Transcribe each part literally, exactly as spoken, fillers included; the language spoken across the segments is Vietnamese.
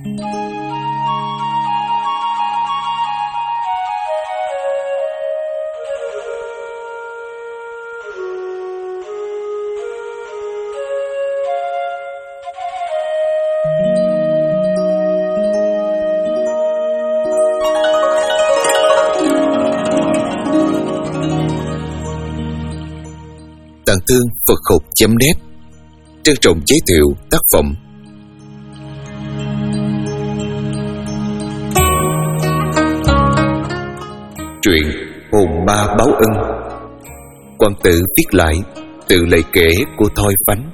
Tạng Thương Phật Học chấm net trân trọng giới thiệu tác phẩm truyện Hồn Ma Báo Ân. Quan Tử viết lại từ lời kể của Thôi Phánh.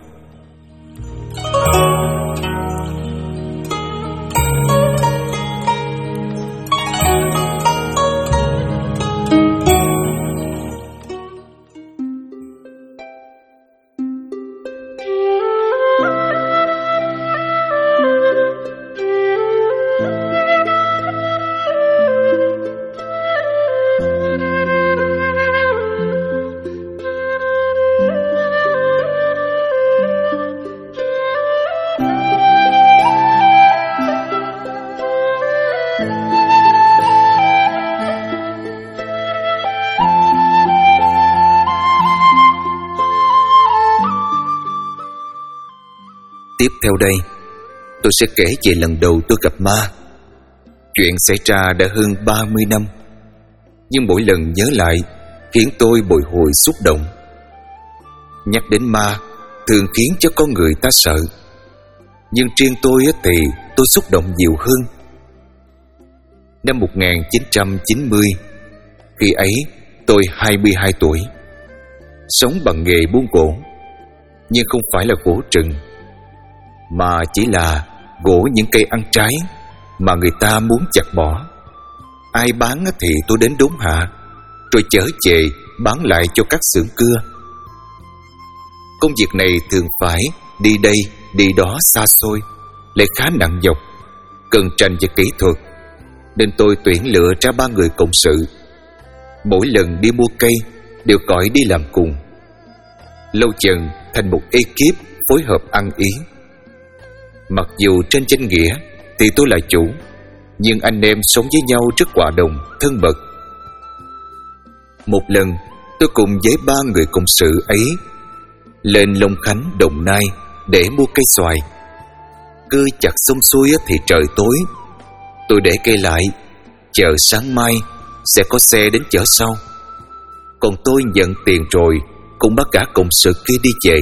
Tiếp theo đây, tôi sẽ kể về lần đầu tôi gặp ma. Chuyện xảy ra đã hơn ba mươi năm, nhưng mỗi lần nhớ lại khiến tôi bồi hồi xúc động. Nhắc đến ma thường khiến cho con người ta sợ, nhưng riêng tôi thì tôi xúc động nhiều hơn. Năm một nghìn chín trăm chín mươi, khi ấy tôi hai mươi hai tuổi, sống bằng nghề buôn gỗ, nhưng không phải là gỗ rừng, mà chỉ là gỗ những cây ăn trái mà người ta muốn chặt bỏ. Ai bán thì tôi đến đốn hạ, rồi chở về bán lại cho các xưởng cưa. Công việc này thường phải đi đây đi đó xa xôi, lại khá nặng nhọc, cần tranh về kỹ thuật, nên tôi tuyển lựa ra ba người cộng sự. Mỗi lần đi mua cây đều gọi đi làm cùng. Lâu dần thành một ekip phối hợp ăn ý. Mặc dù trên danh nghĩa thì tôi là chủ, nhưng anh em sống với nhau rất hòa đồng, thân mật. Một lần tôi cùng với ba người cộng sự ấy lên Long Khánh, Đồng Nai để mua cây xoài. Cứ chặt xong xuôi thì trời tối. Tôi để cây lại, chờ sáng mai sẽ có xe đến chở sau. Còn tôi nhận tiền rồi cùng bắt cả cộng sự kia đi về.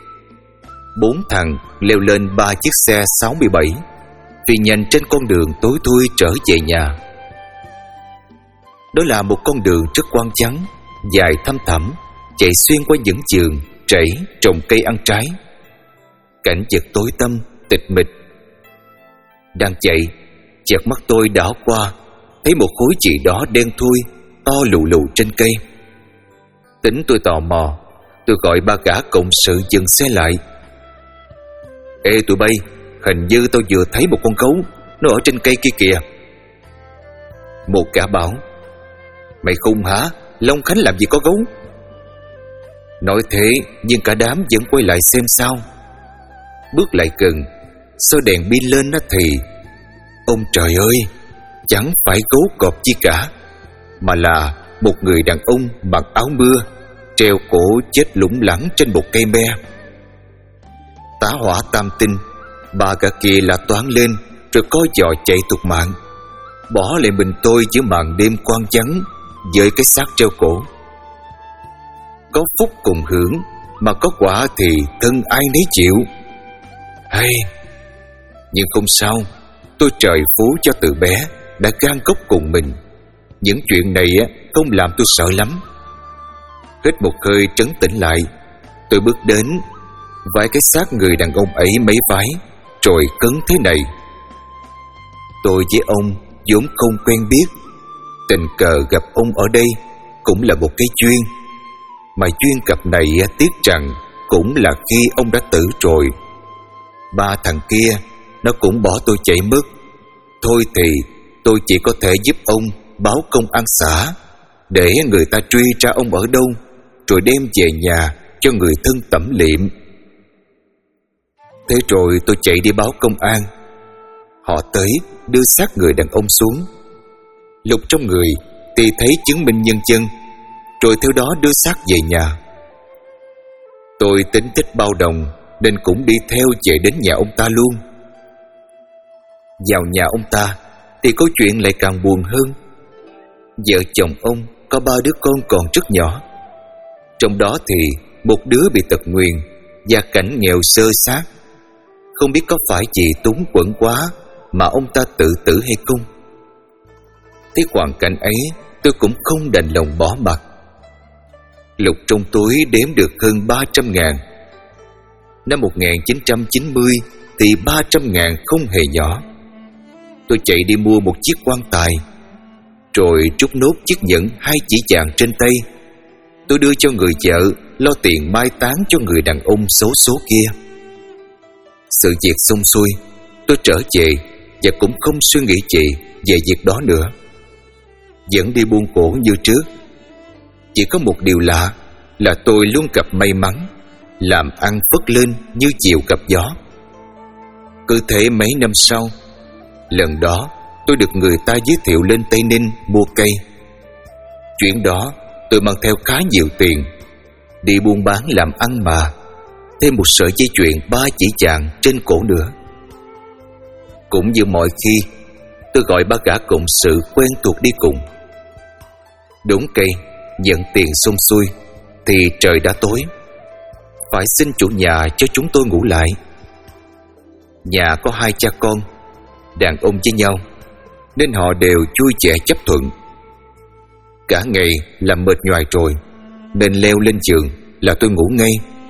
Bốn thằng leo lên ba chiếc xe sáu mươi bảy, vì nhanh trên con đường tối thui trở về nhà. Đó là một con đường rất quang vắng, dài thăm thẳm, chạy xuyên qua những vườn rẫy trồng cây ăn trái. Cảnh vật tối tăm, tịch mịch. Đang chạy, chợt mắt tôi đảo qua, thấy một khối gì đó đen thui, to lù lù trên cây. Tính tôi tò mò, tôi gọi ba gã cộng sự dừng xe lại. Ê tụi bay, hình như tao vừa thấy một con gấu, nó ở trên cây kia kìa. Một gã bảo: Mày khùng hả? Long Khánh làm gì có gấu? Nói thế, nhưng cả đám vẫn quay lại xem sao. Bước lại gần, soi đèn pin lên thì ông trời ơi, chẳng phải gấu cọp chi cả, mà là một người đàn ông mặc áo mưa, treo cổ chết lủng lẳng trên một cây me. Tá hỏa tam tinh, ba gã kia là toán lên, rồi co giò chạy tục mạng, bỏ lại mình tôi giữa màn đêm quang vắng với cái xác treo cổ. Có phúc cùng hưởng, mà có quả thì thân ai nấy chịu. Hay, nhưng không sao, tôi trời phú cho từ bé đã gan gốc cùng mình. Những chuyện này không làm tôi sợ lắm. Hít một hơi trấn tĩnh lại, tôi bước đến vái cái xác người đàn ông ấy mấy vái, rồi cấn thế này: Tôi với ông vốn không quen biết, tình cờ gặp ông ở đây cũng là một cái duyên. Mà duyên gặp này tiếc rằng cũng là khi ông đã tử rồi. Ba thằng kia nó cũng bỏ tôi chạy mất. Thôi thì tôi chỉ có thể giúp ông báo công an xã, để người ta truy ra ông ở đâu, rồi đem về nhà cho người thân tẩm liệm. Thế rồi tôi chạy đi báo công an. Họ tới đưa xác người đàn ông xuống, lục trong người thì thấy chứng minh nhân dân, rồi theo đó đưa xác về nhà. Tôi tính thích bao đồng nên cũng đi theo về đến nhà ông ta luôn. Vào nhà ông ta thì câu chuyện lại càng buồn hơn. Vợ chồng ông có ba đứa con còn rất nhỏ, trong đó thì một đứa bị tật nguyền và cảnh nghèo sơ sát. Không biết có phải vì túng quẫn quá mà ông ta tự tử hay không. Thấy hoàn cảnh ấy, tôi cũng không đành lòng bỏ mặc. Lục trong túi đếm được hơn ba trăm ngàn. Năm một nghìn chín trăm chín mươi thì ba trăm ngàn không hề nhỏ. Tôi chạy đi mua một chiếc quan tài, rồi trút nốt chiếc nhẫn hai chỉ vàng trên tay. Tôi đưa cho người vợ lo tiền mai táng cho người đàn ông xấu số kia. Sự việc xong xuôi, tôi trở về và cũng không suy nghĩ gì về việc đó nữa. Vẫn đi buôn khổ như trước. Chỉ có một điều lạ là tôi luôn gặp may mắn, làm ăn phất lên như chiều gặp gió. Cứ thế mấy năm sau, lần đó tôi được người ta giới thiệu lên Tây Ninh mua cây. Chuyện đó tôi mang theo khá nhiều tiền, đi buôn bán làm ăn mà, thêm một sợi dây chuyền ba chỉ vàng trên cổ nữa. Cũng như mọi khi, tôi gọi ba gã cộng sự quen thuộc đi cùng. Đúng cây, nhận tiền xong xuôi thì trời đã tối. Phải xin chủ nhà cho chúng tôi ngủ lại. Nhà có hai cha con, đàn ông với nhau, nên họ đều vui vẻ chấp thuận. Cả ngày làm mệt nhoài rồi, nên leo lên giường là tôi ngủ ngay.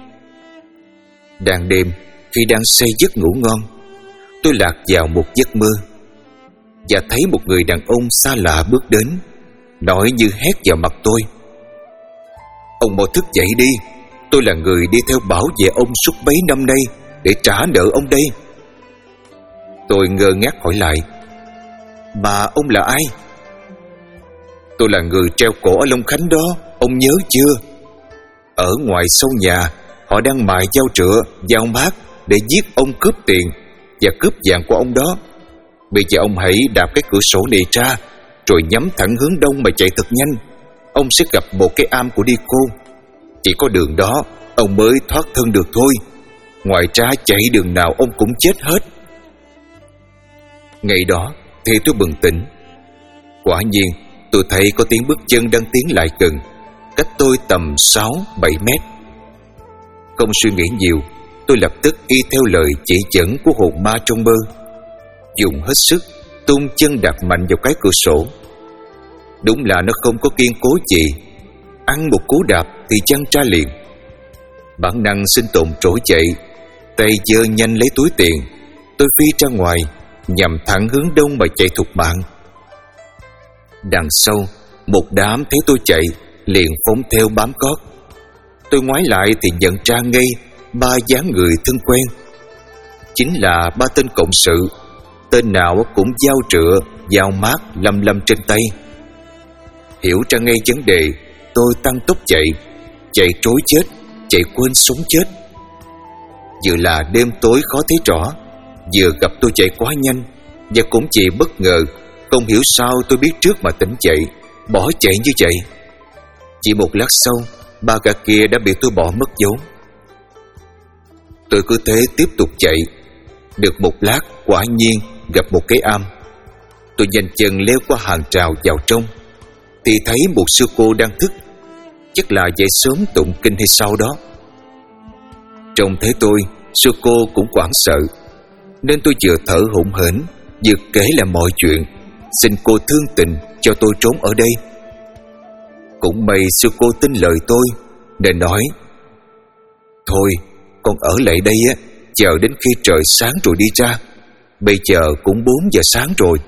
Đang đêm, khi đang say giấc ngủ ngon, tôi lạc vào một giấc mơ và thấy một người đàn ông xa lạ bước đến, nói như hét vào mặt tôi: "Ông mau thức dậy đi, tôi là người đi theo bảo vệ ông suốt mấy năm nay để trả nợ ông đây." Tôi ngơ ngác hỏi lại: "Mà ông là ai?" "Tôi là người treo cổ ở Long Khánh đó, ông nhớ chưa? Ở ngoài sau nhà, họ đang mài dao trựa, dao mát để giết ông cướp tiền và cướp vàng của ông đó. Bây giờ ông hãy đạp cái cửa sổ này ra, rồi nhắm thẳng hướng đông mà chạy thật nhanh. Ông sẽ gặp một cái am của đi cô. Chỉ có đường đó ông mới thoát thân được thôi. Ngoài ra chạy đường nào ông cũng chết hết." Ngày đó thì tôi bừng tỉnh. Quả nhiên tôi thấy có tiếng bước chân đang tiến lại gần, cách tôi tầm sáu bảy mét. Không suy nghĩ nhiều, tôi lập tức y theo lời chỉ dẫn của hồn ma trong mơ, dùng hết sức tung chân đạp mạnh vào cái cửa sổ. Đúng là nó không có kiên cố gì, ăn một cú đạp thì văng ra liền. Bản năng sinh tồn trỗi dậy, tay giơ nhanh lấy túi tiền, tôi phi ra ngoài, nhằm thẳng hướng đông mà chạy thục mạng. Đằng sau, một đám thấy tôi chạy liền phóng theo bám cót. Tôi ngoái lại thì nhận ra ngay ba dáng người thân quen. Chính là ba tên cộng sự, tên nào cũng dao trựa, dao mát lăm lăm trên tay. Hiểu ra ngay vấn đề, tôi tăng tốc chạy, chạy trối chết, chạy quên sống chết. Vừa là đêm tối khó thấy rõ, vừa gặp tôi chạy quá nhanh, và cũng chỉ bất ngờ, không hiểu sao tôi biết trước mà tỉnh dậy, bỏ chạy như vậy. Chỉ một lát sau, ba gã kia đã bị tôi bỏ mất dấu. Tôi cứ thế tiếp tục chạy. Được một lát, quả nhiên gặp một cái am. Tôi nhanh chân leo qua hàng rào vào trong, thì thấy một sư cô đang thức, chắc là dậy sớm tụng kinh hay sao đó. Trông thấy tôi, sư cô cũng hoảng sợ, nên tôi vừa thở hổn hển vừa kể lại mọi chuyện, xin cô thương tình cho tôi trốn ở đây. Cũng may sư cô tin lời tôi, nên nói: "Thôi, con ở lại đây á, chờ đến khi trời sáng rồi đi ra. Bây giờ cũng bốn giờ sáng rồi."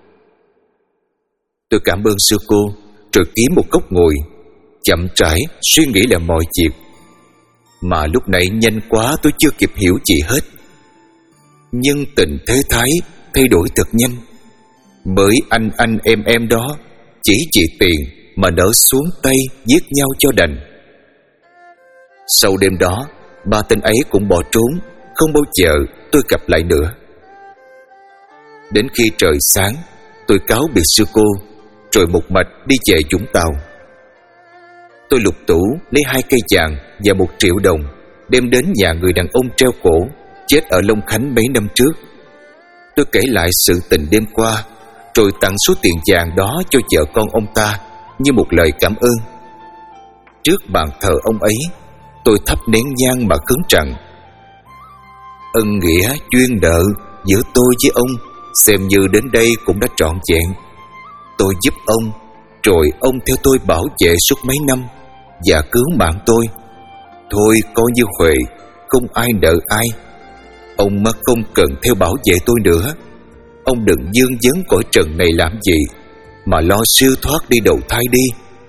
Tôi cảm ơn sư cô, rồi kiếm một góc ngồi, chậm rãi suy nghĩ lại mọi việc. Mà lúc nãy nhanh quá tôi chưa kịp hiểu gì hết. Nhưng tình thế thái thay đổi thật nhanh. Mới anh anh em em đó chỉ vì tiền mà nỡ xuống tay giết nhau cho đành. Sau đêm đó, ba tên ấy cũng bỏ trốn, không bao giờ tôi gặp lại nữa. Đến khi trời sáng, tôi cáo biệt sư cô, rồi một mạch đi về Vũng Tàu. Tôi lục tủ lấy hai cây vàng và một triệu đồng, đem đến nhà người đàn ông treo cổ chết ở Long Khánh mấy năm trước. Tôi kể lại sự tình đêm qua, rồi tặng số tiền vàng đó cho vợ con ông ta như một lời cảm ơn. Trước bàn thờ ông ấy, tôi thắp nén nhang mà khấn rằng: ân nghĩa duyên nợ giữa tôi với ông xem như đến đây cũng đã trọn vẹn. Tôi giúp ông, rồi ông theo tôi bảo vệ suốt mấy năm và cứu mạng tôi. Thôi coi như huệ, không ai nợ ai. Ông mà không cần theo bảo vệ tôi nữa. Ông đừng dương vấn cõi trần này làm gì, mà lo siêu thoát đi đầu thai đi.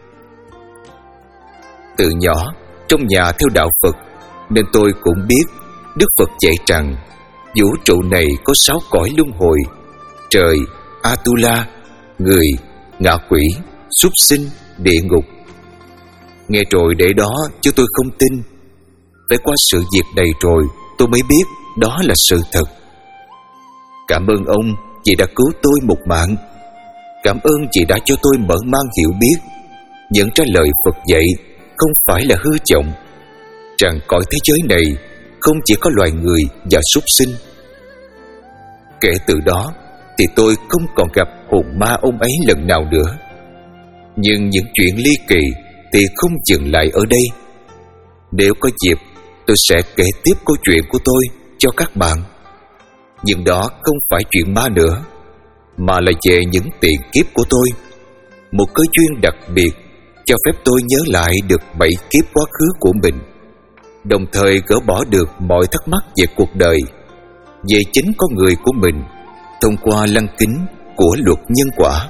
Từ nhỏ trong nhà theo đạo Phật, nên tôi cũng biết Đức Phật dạy rằng vũ trụ này có sáu cõi luân hồi: trời, Atula, người, ngạ quỷ, súc sinh, địa ngục. Nghe rồi để đó chứ tôi không tin. Phải qua sự việc này rồi tôi mới biết đó là sự thật. Cảm ơn ông vì đã cứu tôi một mạng. Cảm ơn vì đã cho tôi mở mang hiểu biết, nhận ra lời Phật dạy không phải là hư vọng, rằng cõi thế giới này không chỉ có loài người và súc sinh. Kể từ đó thì tôi không còn gặp hồn ma ông ấy lần nào nữa. Nhưng những chuyện ly kỳ thì không dừng lại ở đây. Nếu có dịp, tôi sẽ kể tiếp câu chuyện của tôi cho các bạn. Nhưng đó không phải chuyện ma nữa, mà là về những tiền kiếp của tôi. Một cơ duyên đặc biệt cho phép tôi nhớ lại được bảy kiếp quá khứ của mình, đồng thời gỡ bỏ được mọi thắc mắc về cuộc đời, về chính con người của mình, thông qua lăng kính của luật nhân quả.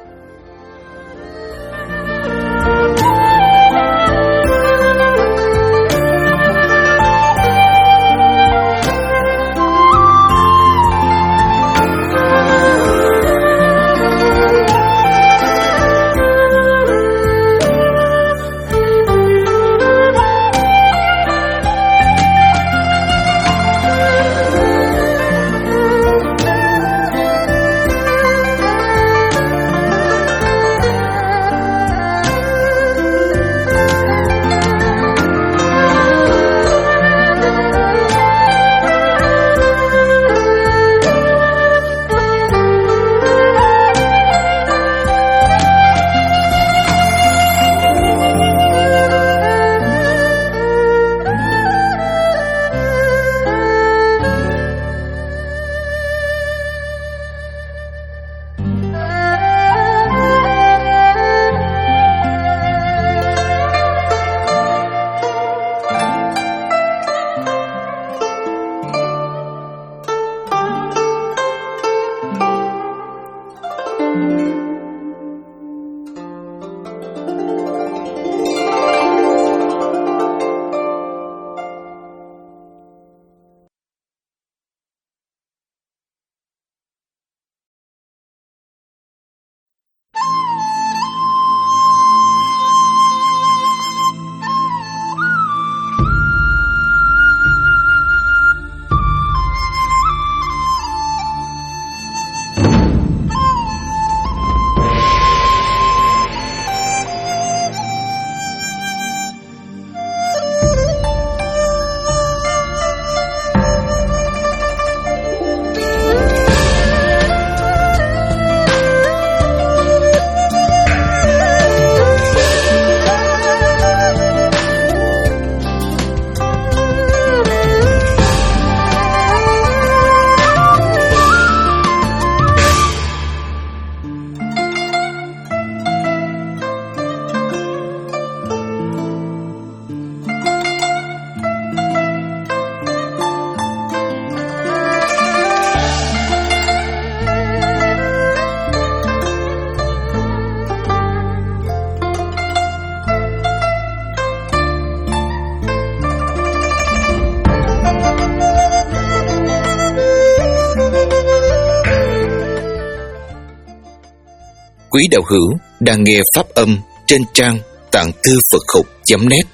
Quý đạo hữu đang nghe pháp âm trên trang tạng thư Phật học chấm net.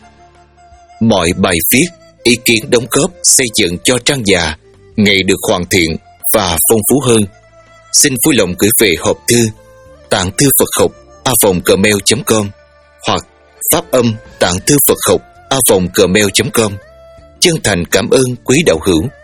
Mọi bài viết, ý kiến đóng góp xây dựng cho trang già ngày được hoàn thiện và phong phú hơn. xin vui lòng gửi về hộp thư tạng thư Phật học a vòng gmail chấm com hoặc phát âm tạng thư Phật học a vòng gmail chấm com. Chân thành cảm ơn quý đạo hữu